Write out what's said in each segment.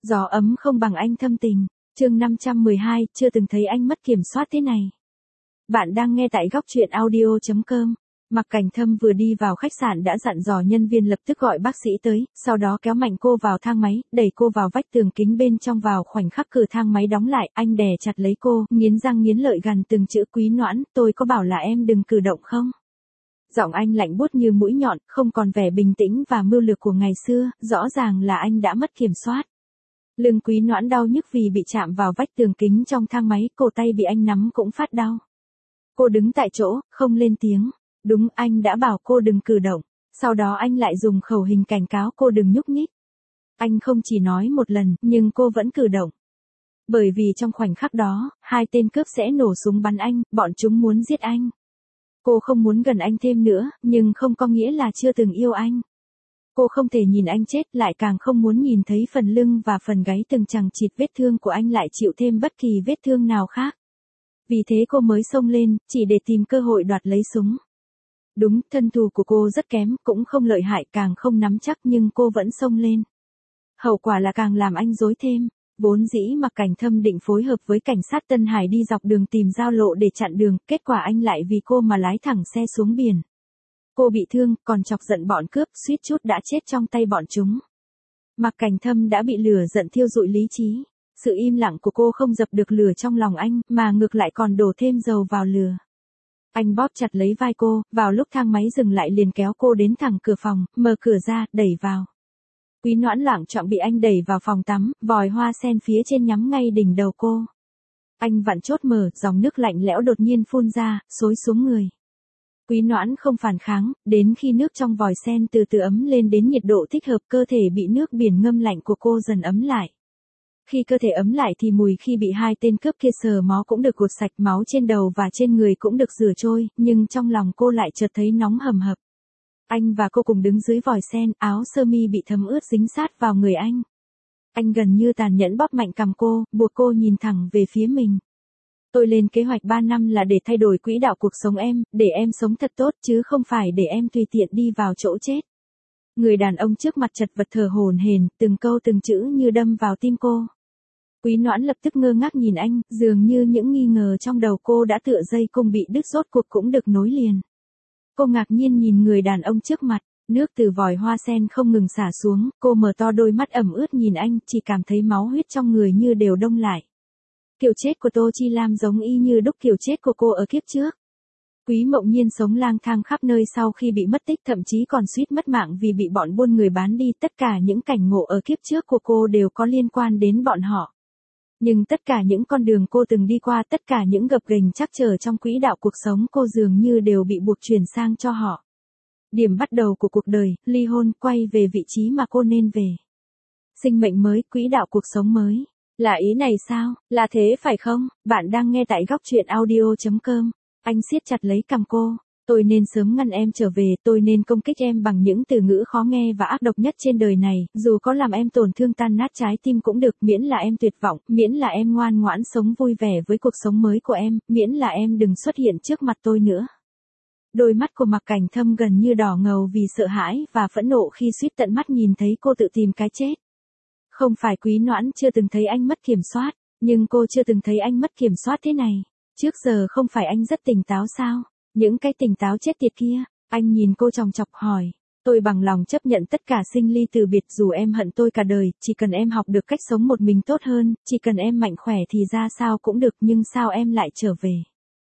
Gió ấm không bằng anh thâm tình. Chương 512, chưa từng thấy anh mất kiểm soát thế này. Bạn đang nghe tại góc truyện audio.com. Mạc Cảnh Thâm vừa đi vào khách sạn đã dặn dò nhân viên lập tức gọi bác sĩ tới, sau đó kéo mạnh cô vào thang máy, đẩy cô vào vách tường kính bên trong. Vào khoảnh khắc cửa thang máy đóng lại, anh đè chặt lấy cô, nghiến răng nghiến lợi gằn từng chữ: Quý Noãn, tôi có bảo là em đừng cử động không? Giọng anh lạnh buốt như mũi nhọn, không còn vẻ bình tĩnh và mưu lược của ngày xưa, rõ ràng là anh đã mất kiểm soát. Lưng Quý Noãn đau nhức vì bị chạm vào vách tường kính trong thang máy, cổ tay bị anh nắm cũng phát đau. Cô đứng tại chỗ, không lên tiếng. Đúng, anh đã bảo cô đừng cử động. Sau đó anh lại dùng khẩu hình cảnh cáo cô đừng nhúc nhích. Anh không chỉ nói một lần, nhưng cô vẫn cử động. Bởi vì trong khoảnh khắc đó, hai tên cướp sẽ nổ súng bắn anh, bọn chúng muốn giết anh. Cô không muốn gần anh thêm nữa, nhưng không có nghĩa là chưa từng yêu anh. Cô không thể nhìn anh chết, lại càng không muốn nhìn thấy phần lưng và phần gáy từng chằng chịt vết thương của anh lại chịu thêm bất kỳ vết thương nào khác. Vì thế cô mới xông lên, chỉ để tìm cơ hội đoạt lấy súng. Đúng, thân thủ của cô rất kém, cũng không lợi hại, càng không nắm chắc, nhưng cô vẫn xông lên. Hậu quả là càng làm anh rối thêm. Vốn dĩ Mạc Cảnh Thâm định phối hợp với cảnh sát Tân Hải đi dọc đường tìm giao lộ để chặn đường, kết quả anh lại vì cô mà lái thẳng xe xuống biển. Cô bị thương, còn chọc giận bọn cướp, suýt chút đã chết trong tay bọn chúng. Mạc Cảnh Thâm đã bị lửa giận thiêu rụi lý trí. Sự im lặng của cô không dập được lửa trong lòng anh, mà ngược lại còn đổ thêm dầu vào lửa. Anh bóp chặt lấy vai cô, vào lúc thang máy dừng lại liền kéo cô đến thẳng cửa phòng, mở cửa ra, đẩy vào. Quý Noãn loạng choạng bị anh đẩy vào phòng tắm, vòi hoa sen phía trên nhắm ngay đỉnh đầu cô. Anh vặn chốt mở, dòng nước lạnh lẽo đột nhiên phun ra, xối xuống người. Quý Noãn không phản kháng, đến khi nước trong vòi sen từ từ ấm lên đến nhiệt độ thích hợp, cơ thể bị nước biển ngâm lạnh của cô dần ấm lại. Khi cơ thể ấm lại thì mùi khi bị hai tên cướp kia sờ mó cũng được gột sạch, máu trên đầu và trên người cũng được rửa trôi, nhưng trong lòng cô lại chợt thấy nóng hầm hập. Anh và cô cùng đứng dưới vòi sen, áo sơ mi bị thấm ướt dính sát vào người anh. Anh gần như tàn nhẫn bóp mạnh cằm cô, buộc cô nhìn thẳng về phía mình. Tôi lên kế hoạch 3 năm là để thay đổi quỹ đạo cuộc sống em, để em sống thật tốt chứ không phải để em tùy tiện đi vào chỗ chết. Người đàn ông trước mặt chật vật thở hổn hển, từng câu từng chữ như đâm vào tim cô. Quý Noãn lập tức ngơ ngác nhìn anh, dường như những nghi ngờ trong đầu cô đã tựa dây cung bị đứt rốt cuộc cũng được nối liền. Cô ngạc nhiên nhìn người đàn ông trước mặt, nước từ vòi hoa sen không ngừng xả xuống, cô mở to đôi mắt ẩm ướt nhìn anh, chỉ cảm thấy máu huyết trong người như đều đông lại. Kiểu chết của Tô Chi Lam giống y như đúc kiểu chết của cô ở kiếp trước. Quý Mộng Nhiên sống lang thang khắp nơi sau khi bị mất tích, thậm chí còn suýt mất mạng vì bị bọn buôn người bán đi, tất cả những cảnh ngộ ở kiếp trước của cô đều có liên quan đến bọn họ. Nhưng tất cả những con đường cô từng đi qua, tất cả những gập ghềnh trắc trở trong quỹ đạo cuộc sống cô dường như đều bị buộc chuyển sang cho họ. Điểm bắt đầu của cuộc đời, ly hôn, quay về vị trí mà cô nên về. Sinh mệnh mới, quỹ đạo cuộc sống mới. Là ý này sao? Là thế phải không? Bạn đang nghe tại góc truyện audio.com. Anh siết chặt lấy cằm cô. Tôi nên sớm ngăn em trở về, tôi nên công kích em bằng những từ ngữ khó nghe và ác độc nhất trên đời này, dù có làm em tổn thương tan nát trái tim cũng được, miễn là em tuyệt vọng, miễn là em ngoan ngoãn sống vui vẻ với cuộc sống mới của em, miễn là em đừng xuất hiện trước mặt tôi nữa. Đôi mắt của Mạc Cảnh Thâm gần như đỏ ngầu vì sợ hãi và phẫn nộ khi suýt tận mắt nhìn thấy cô tự tìm cái chết. Không phải Quý Noãn chưa từng thấy anh mất kiểm soát, nhưng cô chưa từng thấy anh mất kiểm soát thế này. Trước giờ không phải anh rất tỉnh táo sao? Những cái tỉnh táo chết tiệt kia. Anh nhìn cô chòng chọc hỏi. Tôi bằng lòng chấp nhận tất cả sinh ly từ biệt, dù em hận tôi cả đời, chỉ cần em học được cách sống một mình tốt hơn, chỉ cần em mạnh khỏe thì ra sao cũng được, nhưng sao em lại trở về?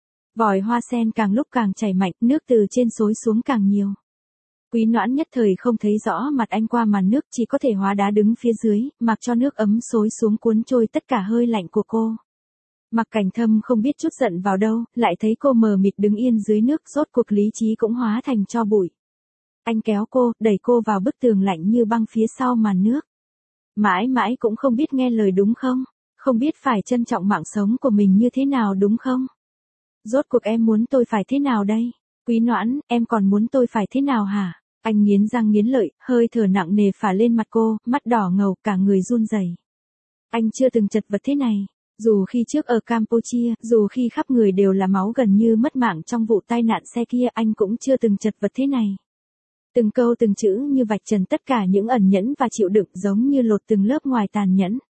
Vòi hoa sen càng lúc càng chảy mạnh, nước từ trên xối xuống càng nhiều. Quý Noãn nhất thời không thấy rõ mặt anh qua màn nước, chỉ có thể hóa đá đứng phía dưới, mặc cho nước ấm xối xuống cuốn trôi tất cả hơi lạnh của cô. Mạc Cảnh Thâm không biết trút giận vào đâu, lại thấy cô mờ mịt đứng yên dưới nước, rốt cuộc lý trí cũng hóa thành tro bụi. Anh kéo cô, đẩy cô vào bức tường lạnh như băng phía sau màn nước. Mãi mãi cũng không biết nghe lời đúng không? Không biết phải trân trọng mạng sống của mình như thế nào đúng không? Rốt cuộc em muốn tôi phải thế nào đây? Quý Noãn, em còn muốn tôi phải thế nào hả? Anh nghiến răng nghiến lợi, hơi thở nặng nề phả lên mặt cô, mắt đỏ ngầu, cả người run rẩy. Anh chưa từng chật vật thế này. Dù khi trước ở Campuchia, dù khi khắp người đều là máu gần như mất mạng trong vụ tai nạn xe kia, anh cũng chưa từng chật vật thế này. Từng câu từng chữ như vạch trần tất cả những ẩn nhẫn và chịu đựng, giống như lột từng lớp ngoài tàn nhẫn.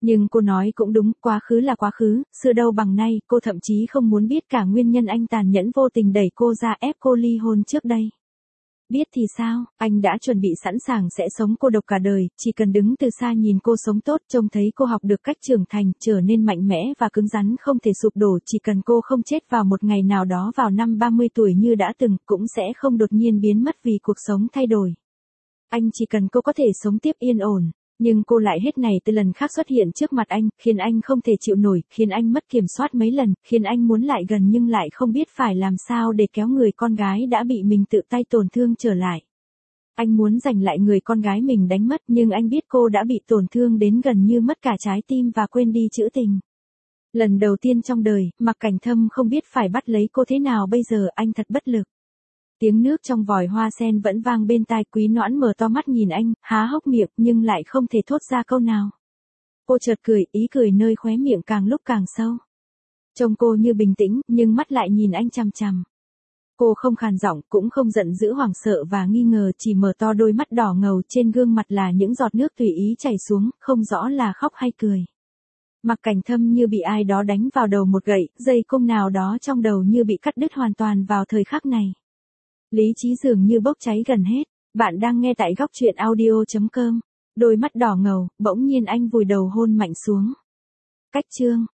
Nhưng cô nói cũng đúng, quá khứ là quá khứ, xưa đâu bằng nay, cô thậm chí không muốn biết cả nguyên nhân anh tàn nhẫn vô tình đẩy cô ra ép cô ly hôn trước đây. Biết thì sao, anh đã chuẩn bị sẵn sàng sẽ sống cô độc cả đời, chỉ cần đứng từ xa nhìn cô sống tốt, trông thấy cô học được cách trưởng thành, trở nên mạnh mẽ và cứng rắn không thể sụp đổ, chỉ cần cô không chết vào một ngày nào đó vào năm 30 tuổi như đã từng, cũng sẽ không đột nhiên biến mất vì cuộc sống thay đổi. Anh chỉ cần cô có thể sống tiếp yên ổn. Nhưng cô lại hết này từ lần khác xuất hiện trước mặt anh, khiến anh không thể chịu nổi, khiến anh mất kiểm soát mấy lần, khiến anh muốn lại gần nhưng lại không biết phải làm sao để kéo người con gái đã bị mình tự tay tổn thương trở lại. Anh muốn giành lại người con gái mình đánh mất nhưng anh biết cô đã bị tổn thương đến gần như mất cả trái tim và quên đi chữ tình. Lần đầu tiên trong đời, Mạc Cảnh Thâm không biết phải bắt lấy cô thế nào bây giờ, anh thật bất lực. Tiếng nước trong vòi hoa sen vẫn vang bên tai, Quý Noãn mở to mắt nhìn anh, há hốc miệng nhưng lại không thể thốt ra câu nào. Cô chợt cười, ý cười nơi khóe miệng càng lúc càng sâu. Trông cô như bình tĩnh, nhưng mắt lại nhìn anh chằm chằm. Cô không khàn giọng, cũng không giận dữ hoảng sợ và nghi ngờ, chỉ mở to đôi mắt đỏ ngầu, trên gương mặt là những giọt nước tùy ý chảy xuống, không rõ là khóc hay cười. Mạc Cảnh Thâm như bị ai đó đánh vào đầu một gậy, dây cung nào đó trong đầu như bị cắt đứt hoàn toàn vào thời khắc này. Lý trí dường như bốc cháy gần hết. Bạn đang nghe tại góc truyện audio.com. Đôi mắt đỏ ngầu, bỗng nhiên anh vùi đầu hôn mạnh xuống. Cách chương.